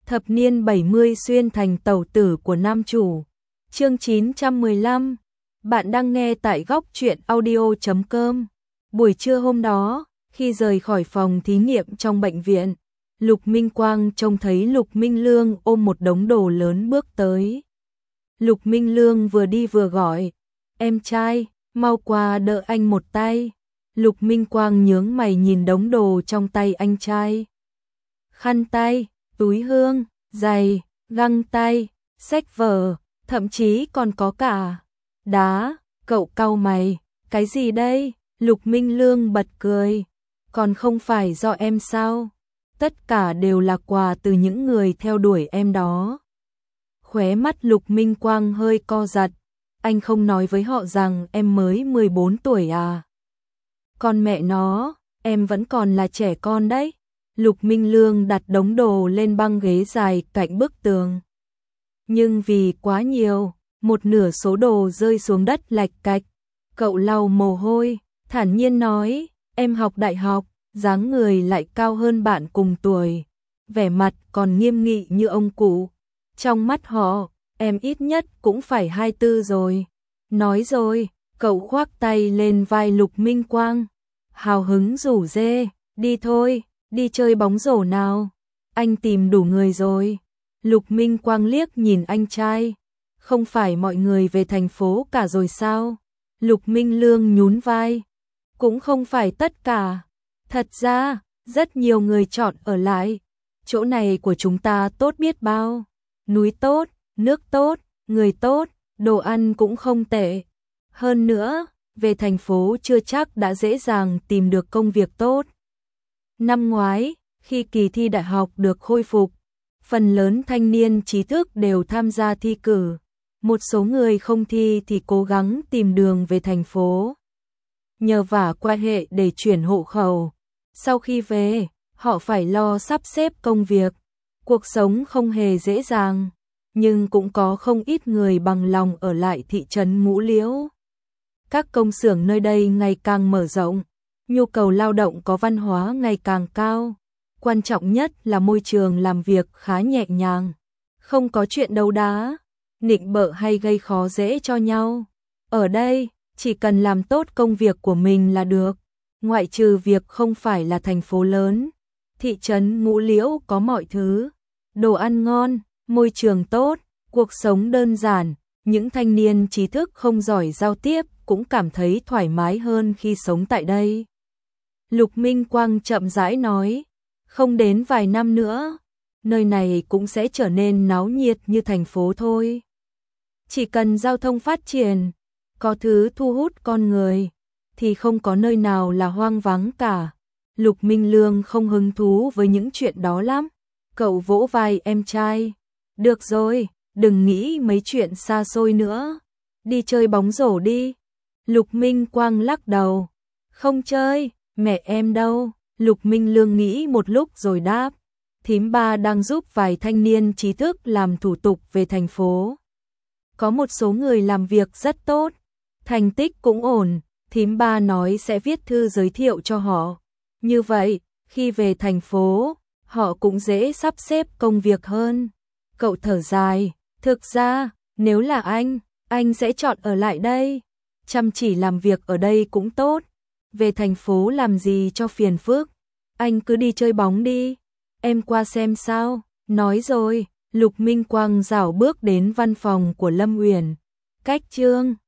Thập niên 70 xuyên thành tẩu tử của nam chủ. Chương 915. Bạn đang nghe tại góc truyện audio.com. Buổi trưa hôm đó, khi rời khỏi phòng thí nghiệm trong bệnh viện, Lục Minh Quang trông thấy Lục Minh Lương ôm một đống đồ lớn bước tới. Lục Minh Lương vừa đi vừa gọi, "Em trai, mau qua đỡ anh một tay." Lục Minh Quang nhướng mày nhìn đống đồ trong tay anh trai. Khăn tay, túi hương, giày, găng tay, sách vở, thậm chí còn có cả đá. Cậu cau mày, "Cái gì đây?" Lục Minh Lương bật cười, "Còn không phải do em sao? Tất cả đều là quà từ những người theo đuổi em đó." Khóe mắt Lục Minh Quang hơi co giật, "Anh không nói với họ rằng em mới 14 tuổi à? Con mẹ nó, em vẫn còn là trẻ con đấy." Lục Minh Lương đặt đống đồ lên băng ghế dài cạnh bức tường. Nhưng vì quá nhiều, một nửa số đồ rơi xuống đất lạch cạch. Cậu lau mồ hôi, thản nhiên nói, "Em học đại học, dáng người lại cao hơn bạn cùng tuổi, vẻ mặt còn nghiêm nghị như ông cụ. Trong mắt họ, em ít nhất cũng phải 24 rồi." Nói rồi, cậu khoác tay lên vai Lục Minh Quang, hào hứng rủ rê, "Đi thôi, đi chơi bóng rổ nào, anh tìm đủ người rồi." Lục Minh Quang liếc nhìn anh trai, "Không phải mọi người về thành phố cả rồi sao?" Lục Minh Lương nhún vai, "Cũng không phải tất cả. Thật ra, rất nhiều người chọn ở lại. Chỗ này của chúng ta tốt biết bao. Núi tốt, nước tốt, người tốt, đồ ăn cũng không tệ. Hơn nữa, về thành phố chưa chắc đã dễ dàng tìm được công việc tốt." Năm ngoái, khi kỳ thi đại học được khôi phục, phần lớn thanh niên trí thức đều tham gia thi cử. Một số người không thi thì cố gắng tìm đường về thành phố, nhờ vả quan hệ để chuyển hộ khẩu. Sau khi về, họ phải lo sắp xếp công việc. Cuộc sống không hề dễ dàng, nhưng cũng có không ít người bằng lòng ở lại thị trấn Ngũ Liễu. Các công xưởng nơi đây ngày càng mở rộng, nhu cầu lao động có văn hóa ngày càng cao. Quan trọng nhất là môi trường làm việc khá nhẹ nhàng, không có chuyện đấu đá, nịnh bợ hay gây khó dễ cho nhau. Ở đây, chỉ cần làm tốt công việc của mình là được. Ngoại trừ việc không phải là thành phố lớn, thị trấn Ngũ Liễu có mọi thứ, đồ ăn ngon, môi trường tốt, cuộc sống đơn giản. Những thanh niên trí thức không giỏi giao tiếp cũng cảm thấy thoải mái hơn khi sống tại đây. Lục Minh Quang chậm rãi nói, "Không đến vài năm nữa, nơi này cũng sẽ trở nên náo nhiệt như thành phố thôi. Chỉ cần giao thông phát triển, có thứ thu hút con người, thì không có nơi nào là hoang vắng cả." Lục Minh Lương không hứng thú với những chuyện đó lắm. Cậu vỗ vai em trai, "Được rồi, đừng nghĩ mấy chuyện xa xôi nữa. Đi chơi bóng rổ đi." Lục Minh Quang lắc đầu, "Không chơi, mẹ em đâu." Lục Minh Lương nghĩ một lúc rồi đáp, "Thím ba đang giúp vài thanh niên trí thức làm thủ tục về thành phố. Có một số người làm việc rất tốt, thành tích cũng ổn, thím ba nói sẽ viết thư giới thiệu cho họ. Như vậy, khi về thành phố, họ cũng dễ sắp xếp công việc hơn." Cậu thở dài, "Thực ra, nếu là anh sẽ chọn ở lại đây. Chăm chỉ làm việc ở đây cũng tốt. Về thành phố làm gì cho phiền phức. Anh cứ đi chơi bóng đi. Em qua xem sao." Nói rồi, Lục Minh Quang rảo bước đến văn phòng của Lâm Uyển. Cách chương